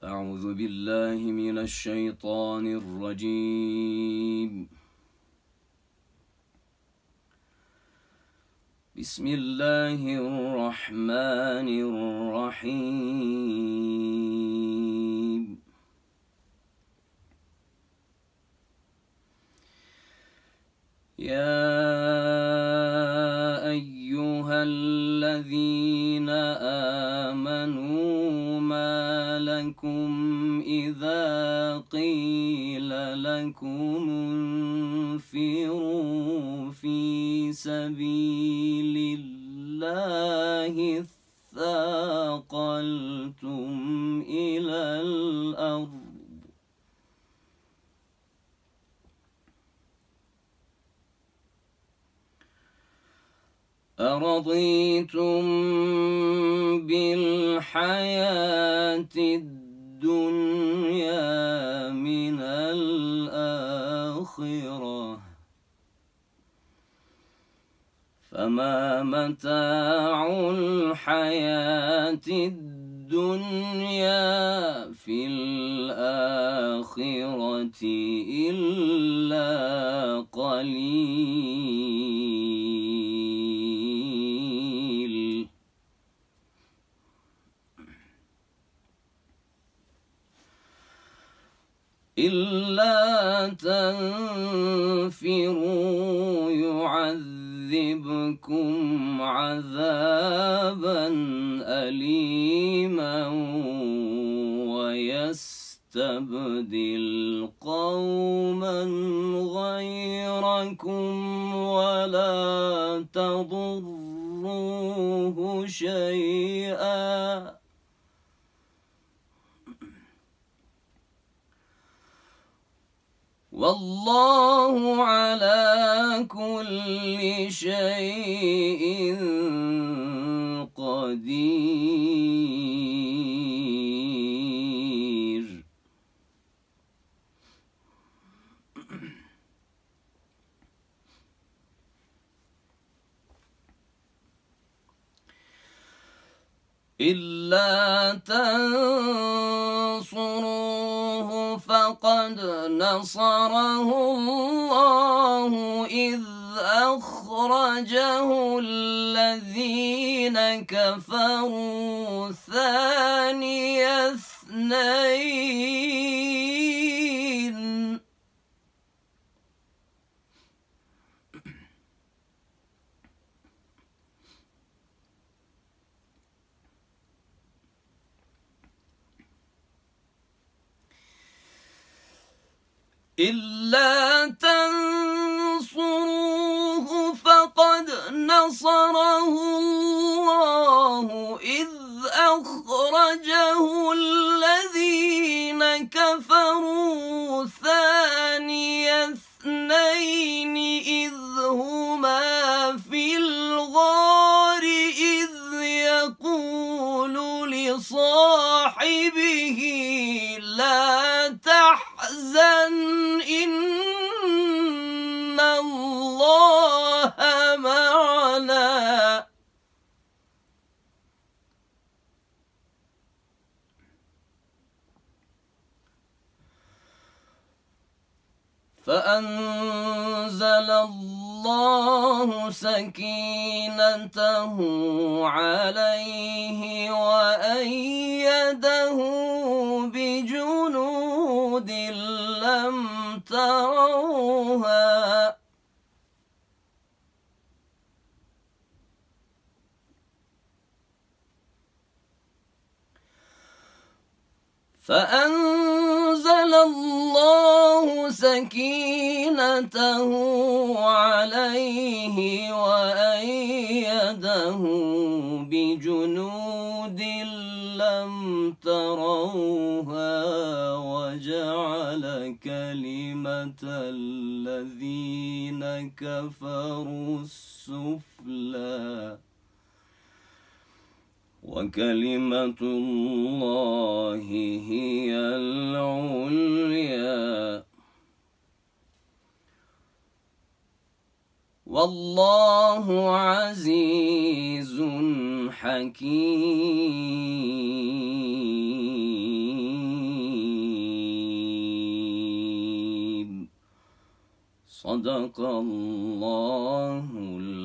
أعوذ بالله من الشيطان الرجيم. بسم الله الرحمن الرحيم. يا أيها الذين آمنوا ما لكم إذا قيل لكم انفروا في سبيل الله اثاقلتم إلى الأرض أرضيتم بالحياة الدنيا من الآخرة فما متاع الحياة الدنيا في الآخرة إلا قليل. إلا تنفروا يعذبكم عذابا أليما ويستبدل قوما غيركم ولا تضروه شيئا والله على كل شيء قدير. إلا تنصروه فقد نصره الله إذ أخرجه الذين كفروا ثاني اثنين إلا تنصروه فقد نصره الله إذ أخرجه الذين كفروا ثاني اثنين إذ هما في الغار إذ يقول لصاحبه لا تحزن إن الله معنا فأنزل الله سكينته عليه وأيده بجنود لم تروها فأنزل الله سكينته عليه وأيده بجنود لم تروها وجعل كلمة الذين كفروا السفلى وكلمة الله هي العليا والله عزيز حكيم. صدق الله